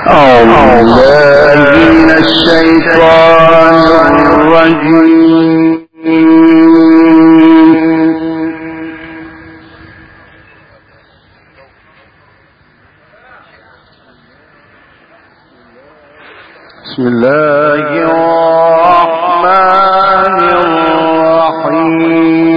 أعوذ بالله من الشيطان الرجيم. بسم الله الرحمن الرحيم.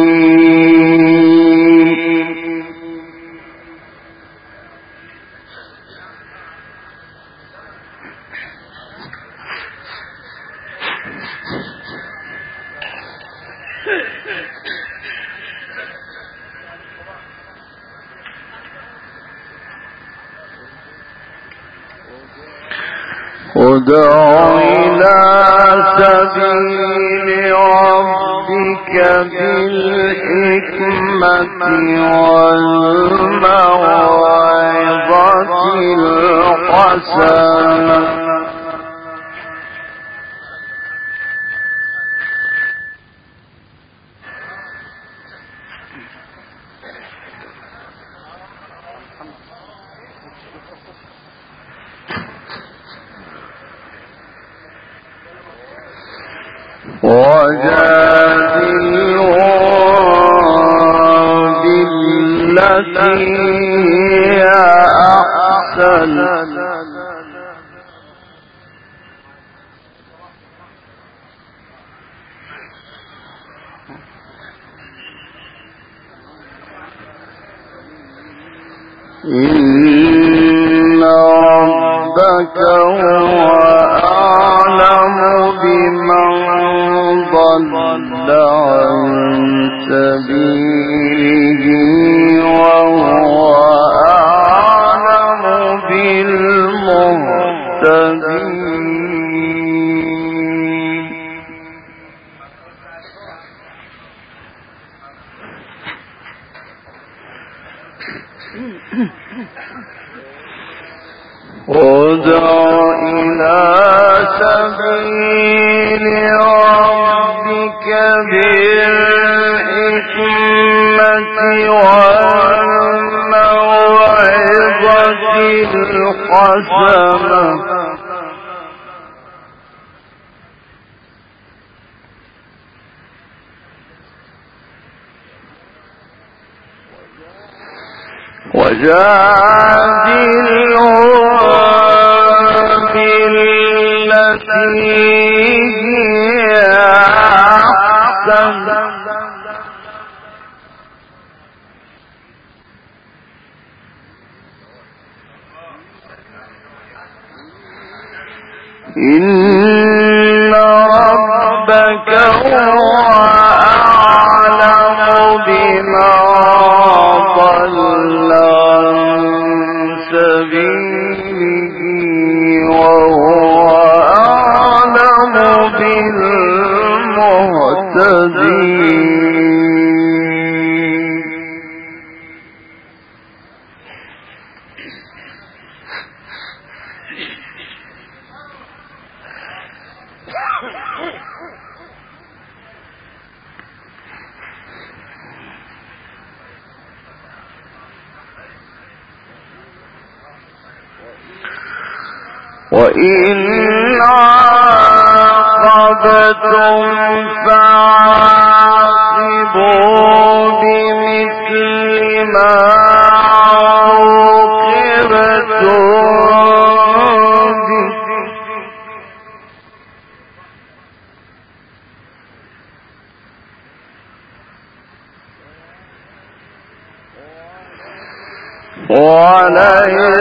ادع إلى سبيل ربك بالحكمة والموعظة الحسنة وجادلهم بالتي هي أحسن إن ربك هو أعلم بمن ضل عن سبيله وهو أعلم بالمهتدين. ادع إلى سبيل ربك بالحكمة والموعظة الحسنة وجادلهم بالتي هي أحسن إن ربك هو أعلم بمن ضل عن سبيله وهو أعلم بالمهتدين. وإن عاقبتم فعاقبوا بمثل ما عوقبتم به ولئن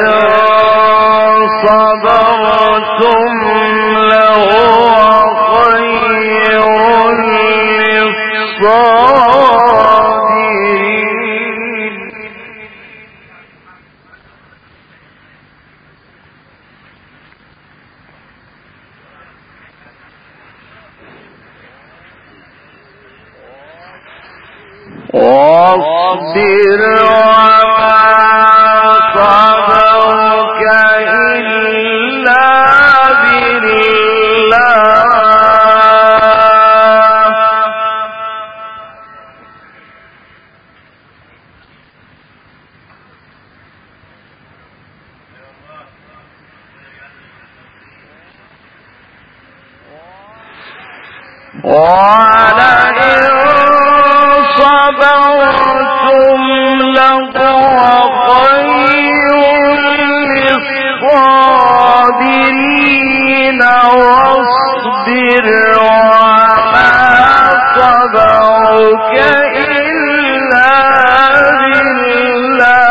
صبرتم لهو خير للصابرين. واصبر وما صبرك إلا بالله ولئن صبرتم لهو خير للصابرين واصبر وما صبرك إلا بالله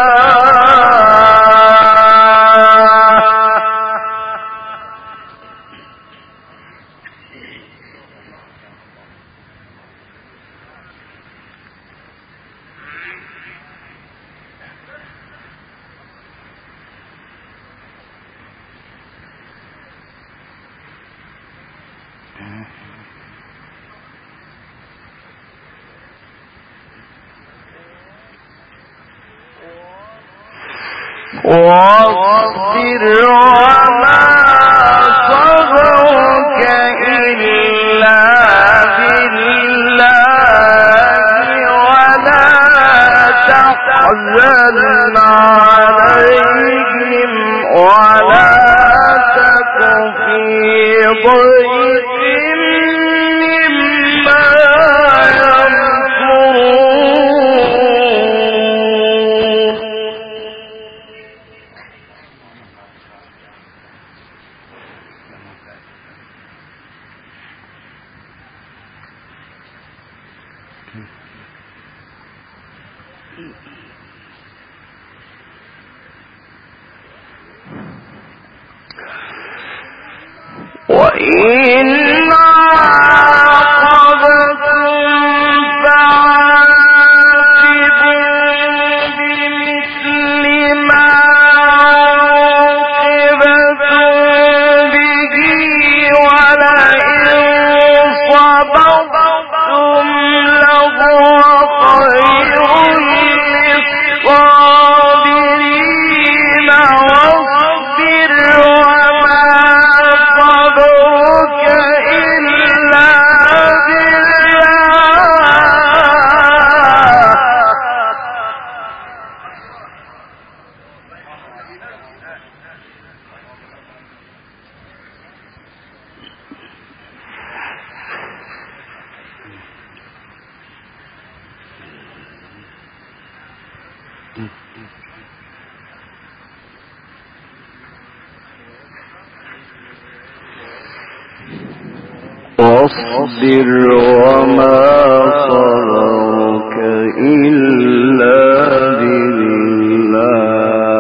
واصبر وما صبرك إلا بالله ولا تحزن عليهم ولا تك في ضيق مما وإن عاقبتم فعاقبوا بمثل ما عوقبتم به ولئن صبرتم لهو خير للصابرين واصبر وما صبرك إلا واصبر وما صبرك إلا بالله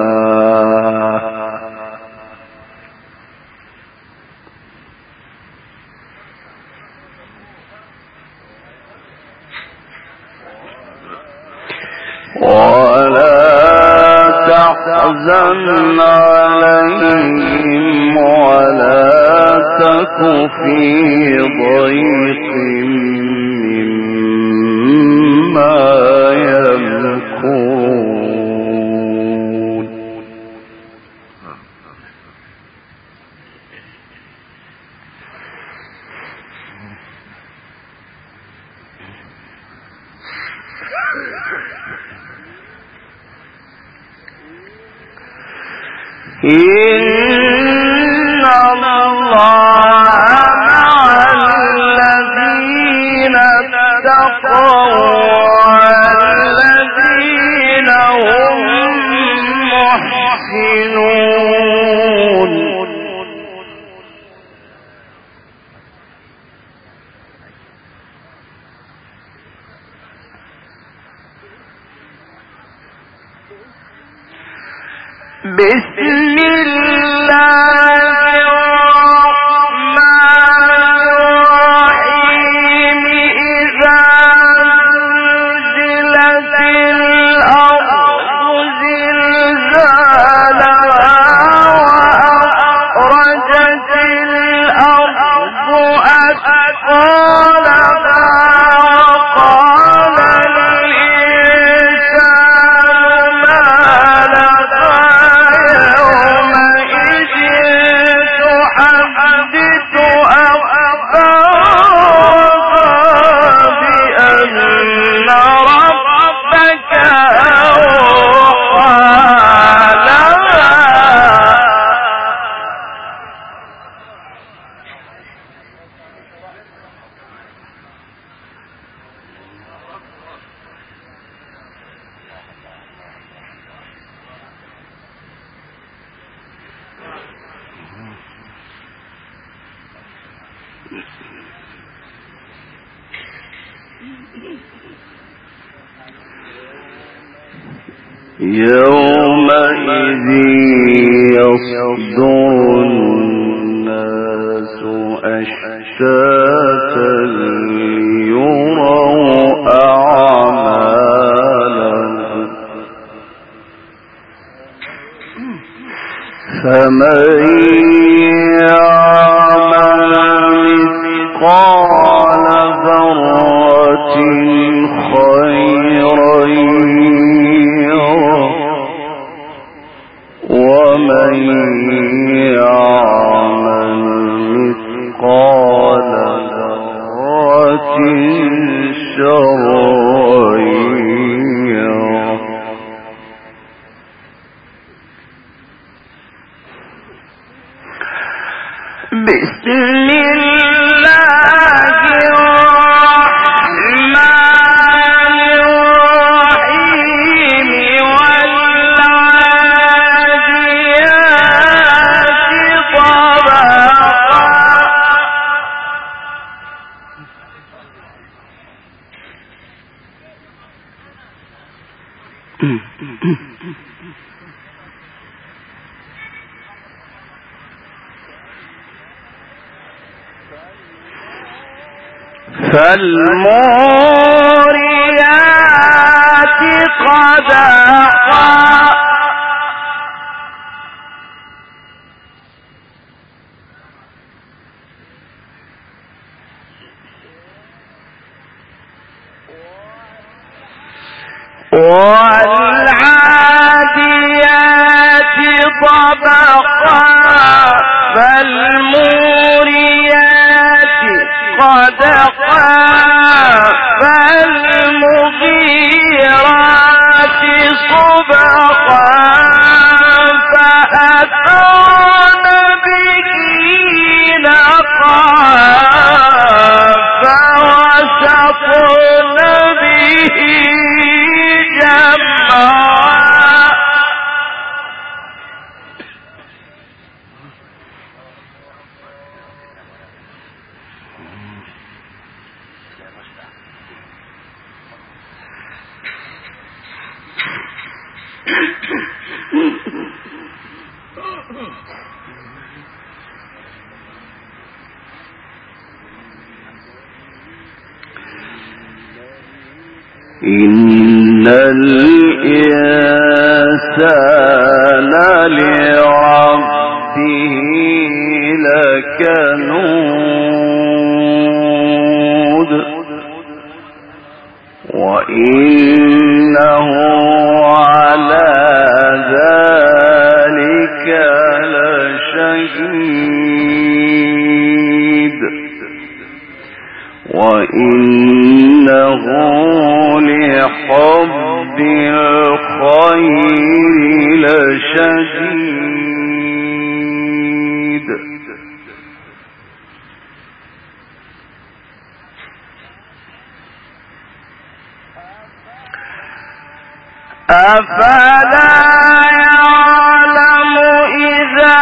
ولا تحزن عليهم ولا تك في ضيق مما يمكرون إن الله مع الذين اتقوا والذين هم محسنون بسم الله الرحمن الرحيم إذا زلزلت الأرض زلزالها وأخرجت الأرض أثقالها وقال الإنسان ما لها يومئذ يومئذ يصدر الناس أشتاتا ليروا أعمالهم فمن يعمل مثقال ذرة خيرا يره ومن يعمل مثقال ذرة شرا يره بسم الله الرحمن الرحيم والعاديات ضبحا فالموريات قدحا والعاديات ضبحا فالموريات قدحا فالمغيرات صبحا فأثرن به نقعا فوسطن به جمعا إن الإنسان لربه لكنود وإنه على ذلك لشهيد وإنه لحب الخير لشديد أفلا يعلم إذا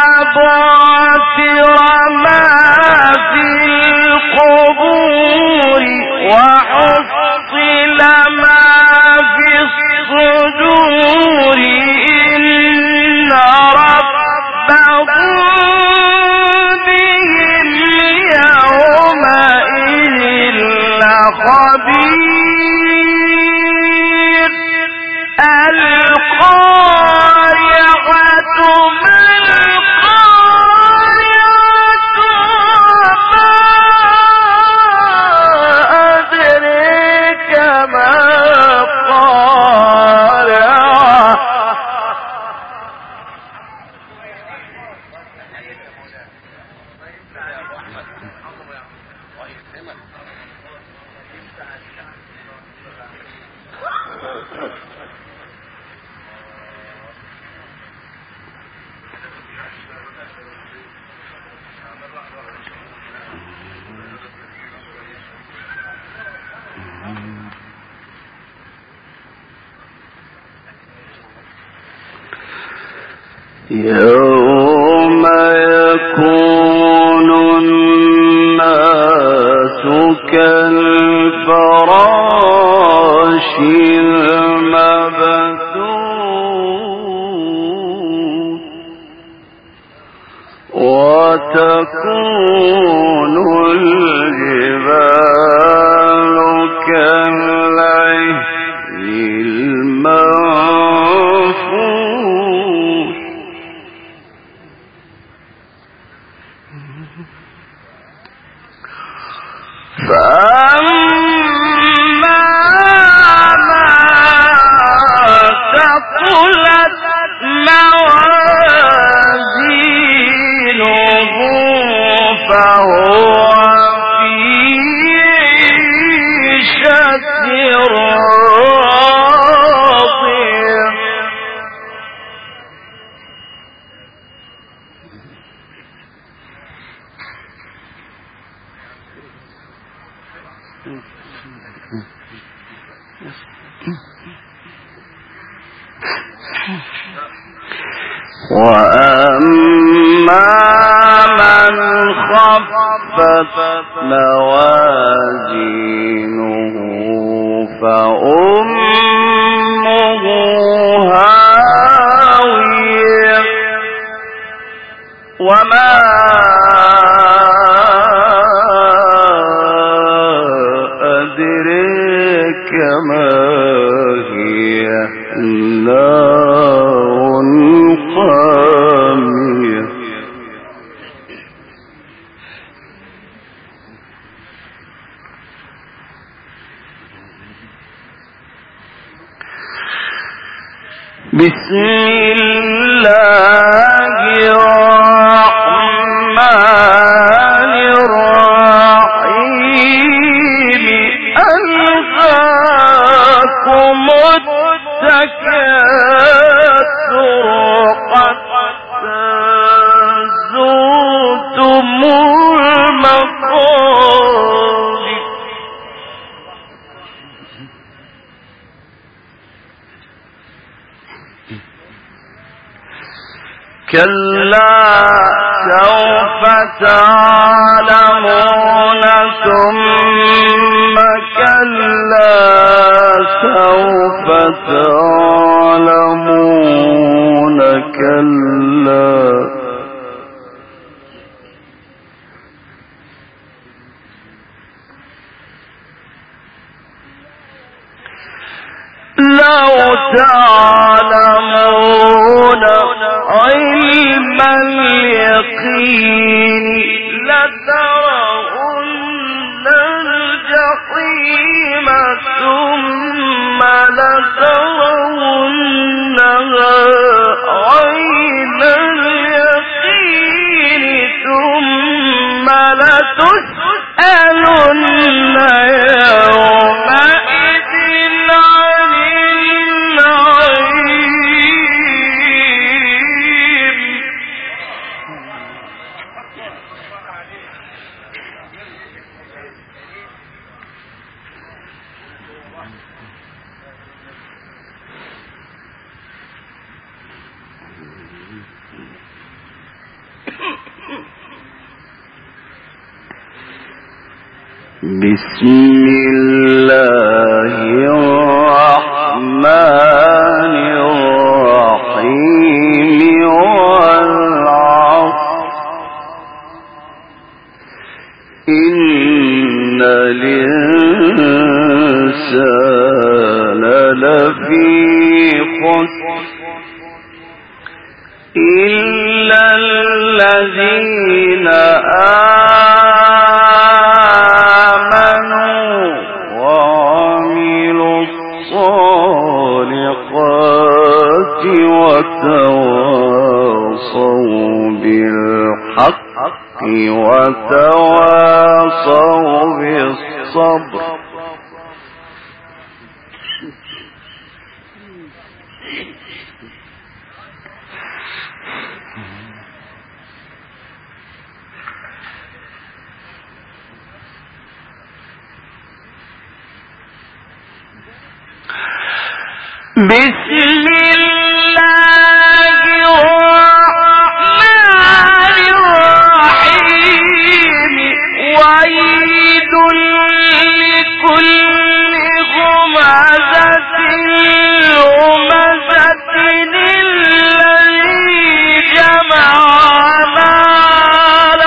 بعثر ما في القبور وحصل ما في الصدور إن ربهم بهم يومئذ لخبير القارعة ما القارعة وما أدريك ما القارعة يوم يكون الناس كالفراش وتكون الجبال كالعهن المنفوش فأما من ثقلت موازينه فهو في عيشة راضية وأما من خفت موازينه فأمه هاوية وما أدريك ما هي نار حامية بسم الله الرحمن الرحيم ألهاكم التكاثر حتى زرتم المقابر كلا سوف تعلمون ثم كلا سوف تعلمون كلا لو تعلمون علم اليقين لترون الجحيم ثم لترونها عين اليقين ثم لتسألن يومئذ عن النعيم بسم الله الرحمن الرحيم والعصر إن الإنسان لفي خسر إلا الذين آمنوا وعملوا الصالحات وتواصوا بالحق وتواصوا بالصبر بسم الله الرحمن الرحيم ويل لكل همزة الذي جمع مالا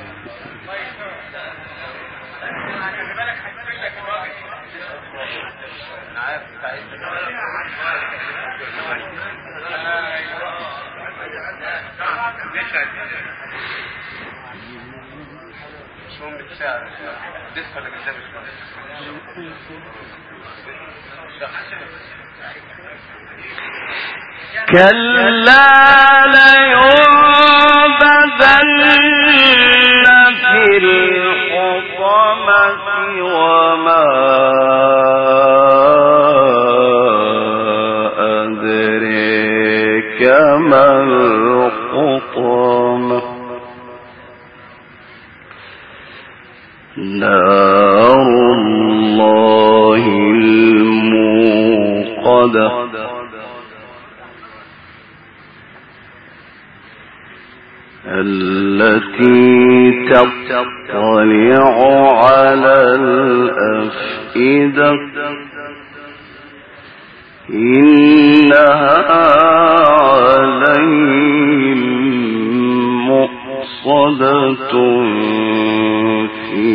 كلا لينبذن في الحطمة وما أدريك ما الحطمة نار الله الموقدة التي تطلع على الأفئدة إنها عليهم مؤصدة في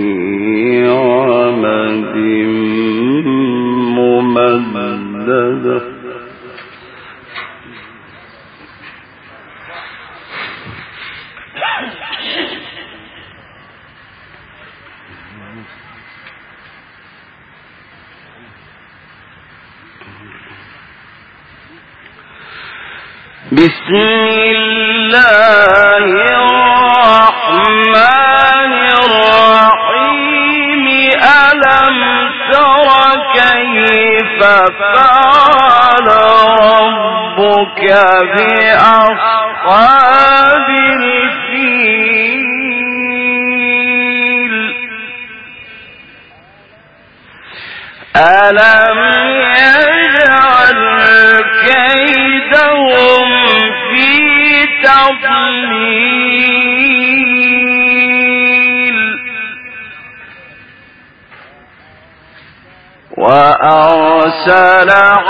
عمد ممددة بسم الله الرحمن الرحيم ألم تر كيف فعل ربك بأصحاب الفيل ألم يجعل كيدهم في تضليل وأرسل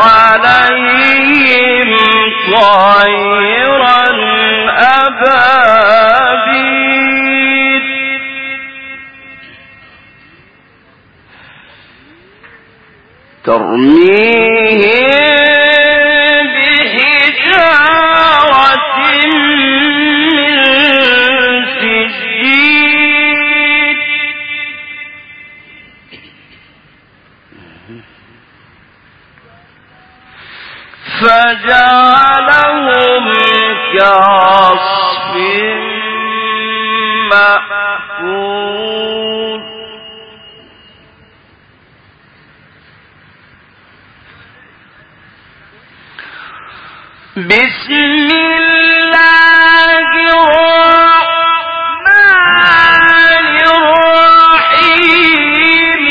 عليهم طيرا أبابيل ترميهم بحجارة من سجيل فجعلهم كعصف مأكول بسم الله الرحمن الرحيم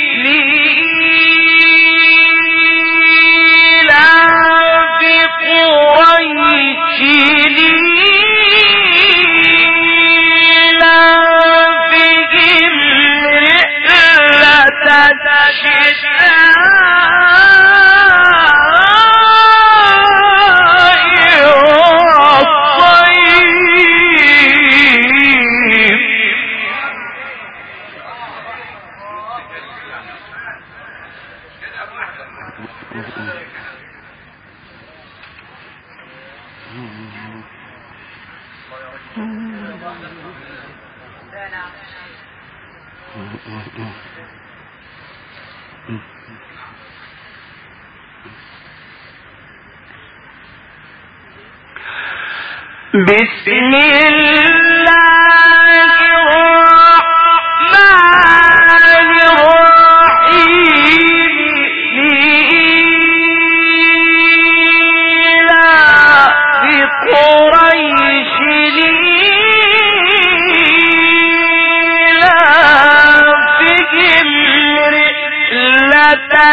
لإيلاف قريش لإيلافهم رحلة بسم الله الرحمن الرحيم لإيلاف قريش لإيلافهم رحلة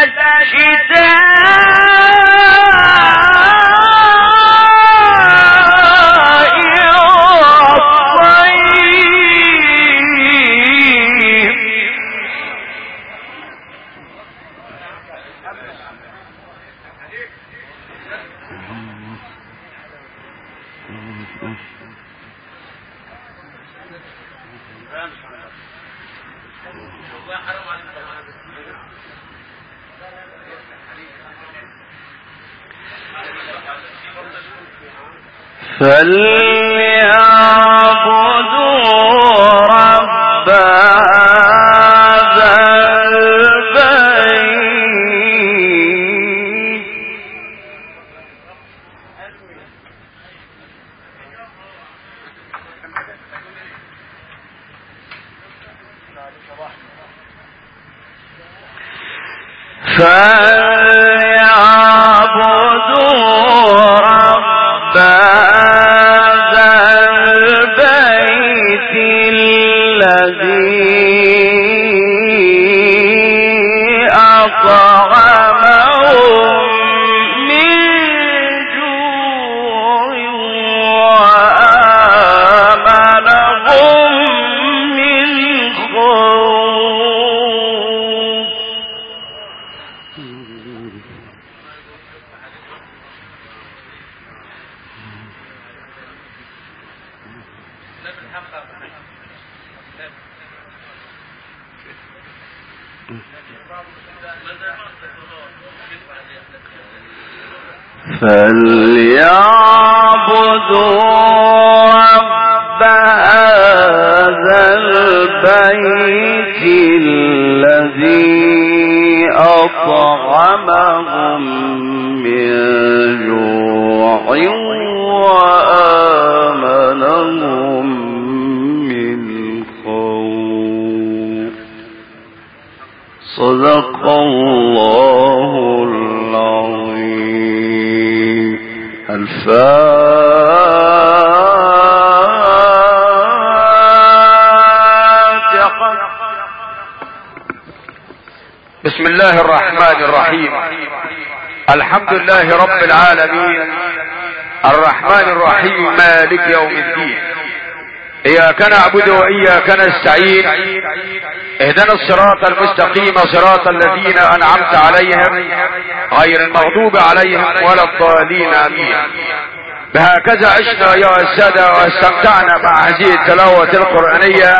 فليعبدوا رب هذا البيت فليعبدوا رب هذا البيت الذي أطعمهم من جوع وآمنهم من خوف. صدق الله العظيم. الفاتحة. بسم الله الرحمن الرحيم. الحمد لله رب العالمين الرحمن الرحيم مالك يوم الدين. إياك نعبد وإياك نستعين. اهدنا الصراط المستقيم صراط الذين أنعمت عليهم غير المغضوب عليهم ولا الضالين آمين. بهكذا عشنا يا السادة واستمتعنا مع هذه التلاوة القرآنية.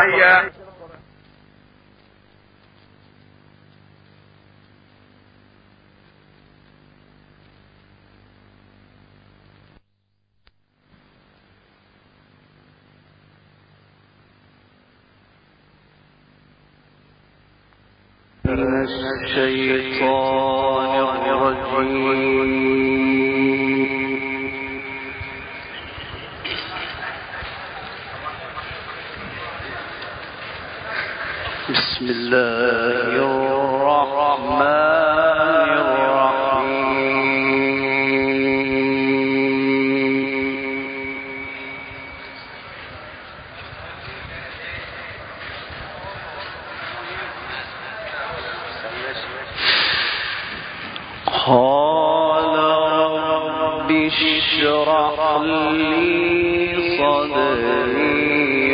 من الشيطان الرجيم. بسم الله الرحمن الرحيم. قال رب اشرح لي صدري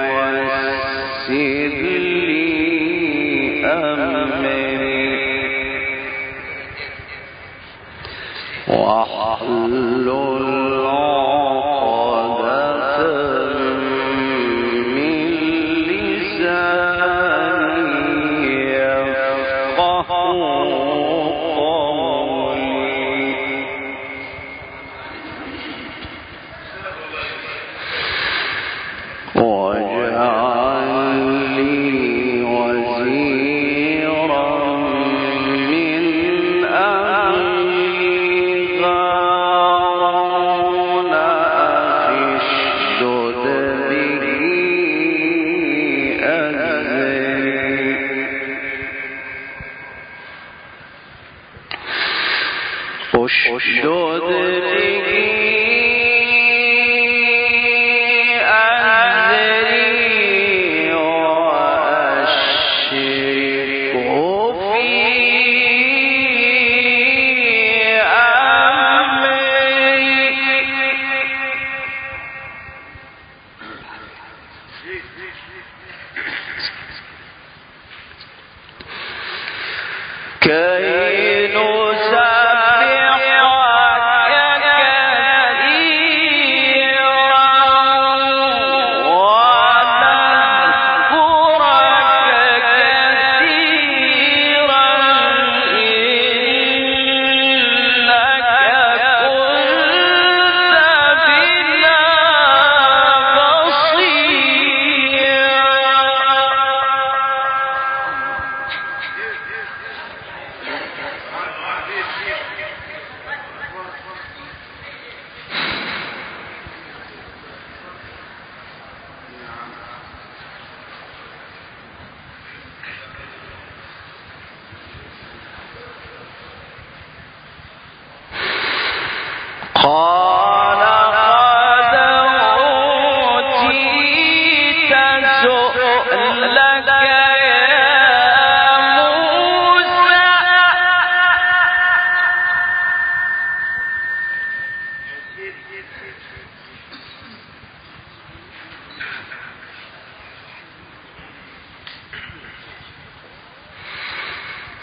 ويسر لي أمري واحلل عقدة من لساني يفقهوا اشدد به أزري وأشركه في أمري كي نسبحك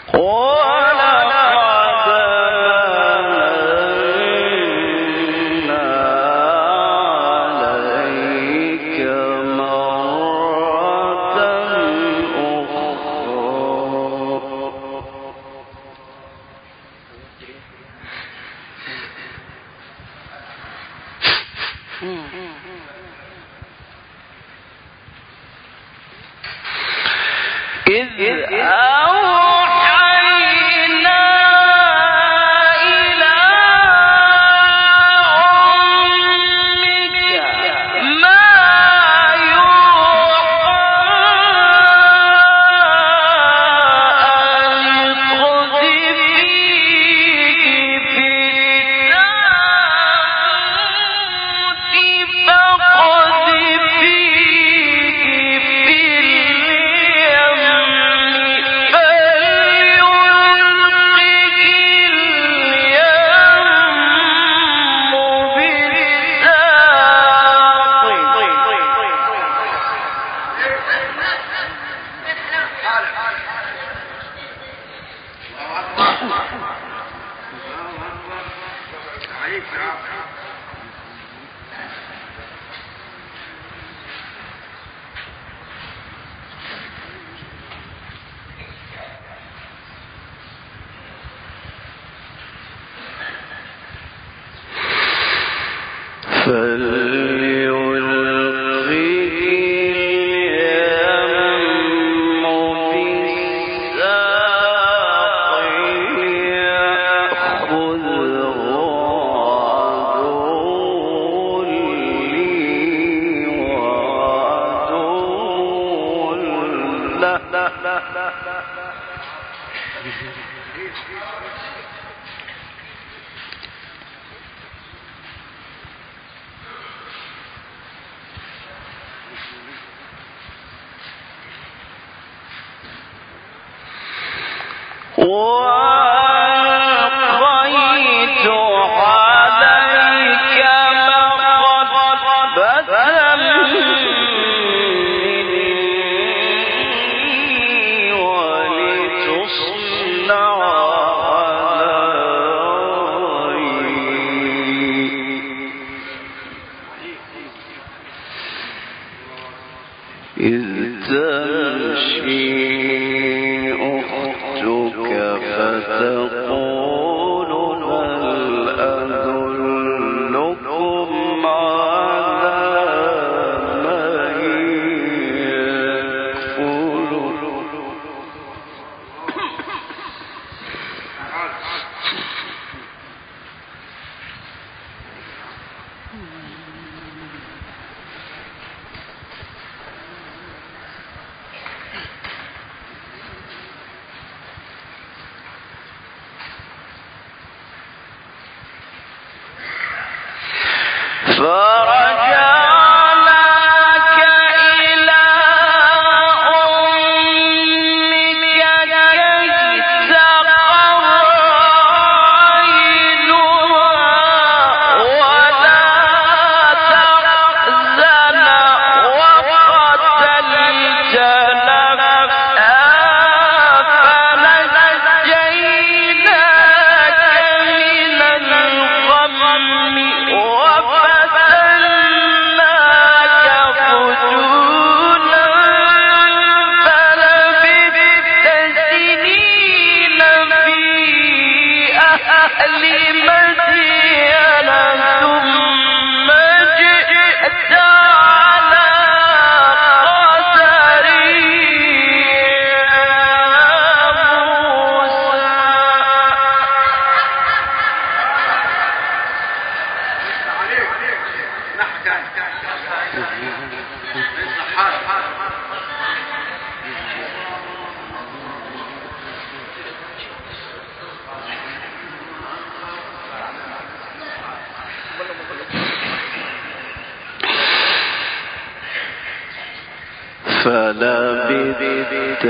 فلبثت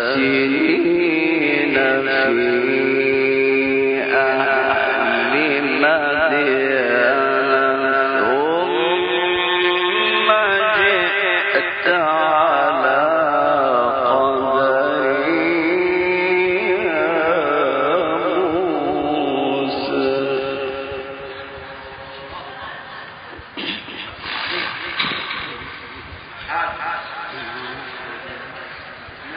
سنين في أهل مدين ثم جئت على قدري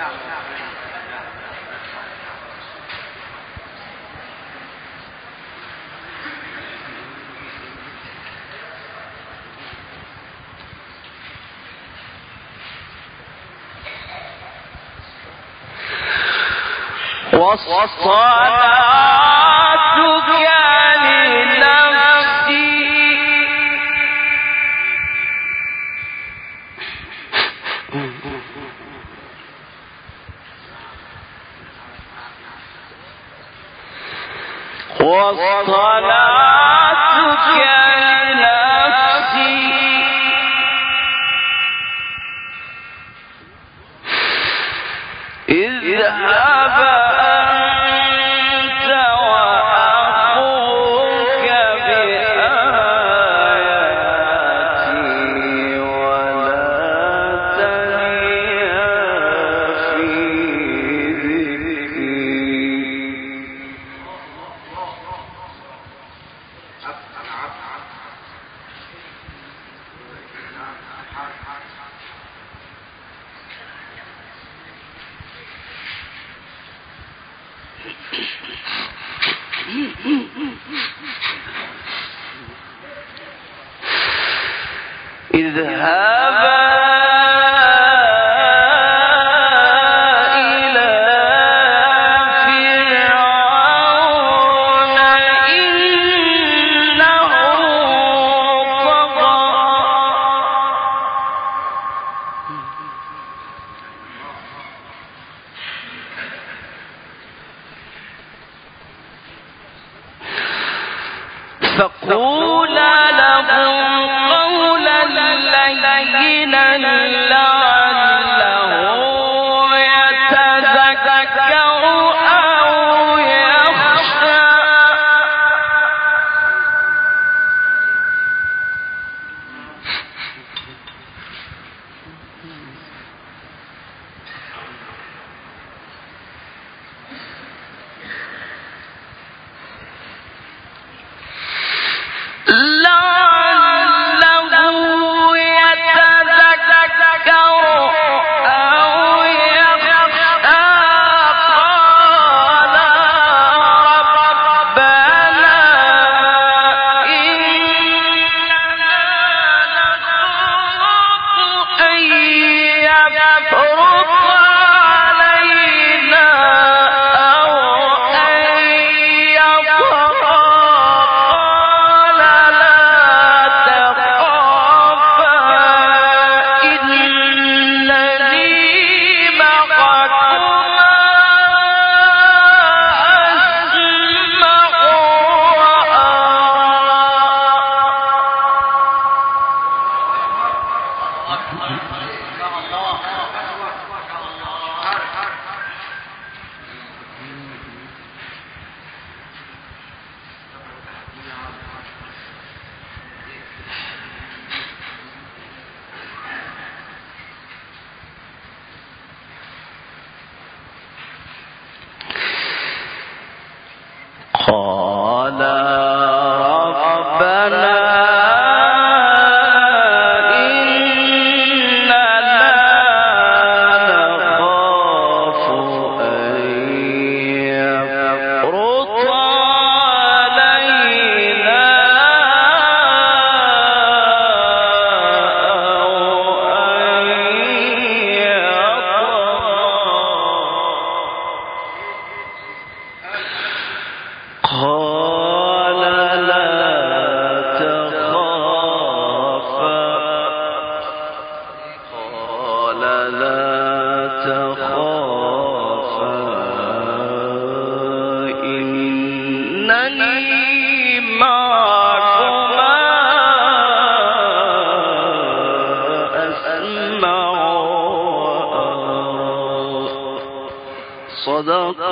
صدق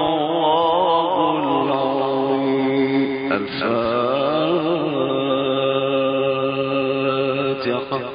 الله العظيم. الفاتحة.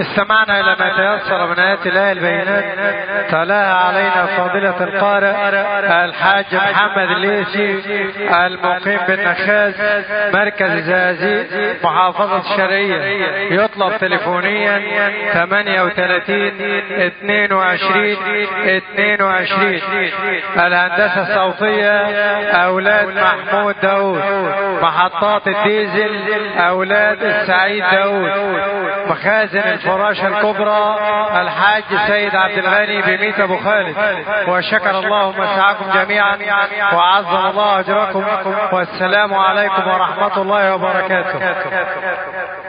استمعنا إلى ما تيسر من آيات الله البينات تلاها علينا فضيلة القارئ الحاج محمد الليثي المقيم بالنخاز مركز الزقازيق محافظة الشرقية. يطلب تليفونيا 38 22 22. الهندسة الصوتية أولاد محمود داود. محطات الديزل أولاد السعيد داود. مخازن الفراشة الكبرى الحاج سيد عبد الغني بميت ابو خالد. وشكر الله مسعاكم جميعا وعظم الله اجركم، والسلام عليكم ورحمة الله وبركاته.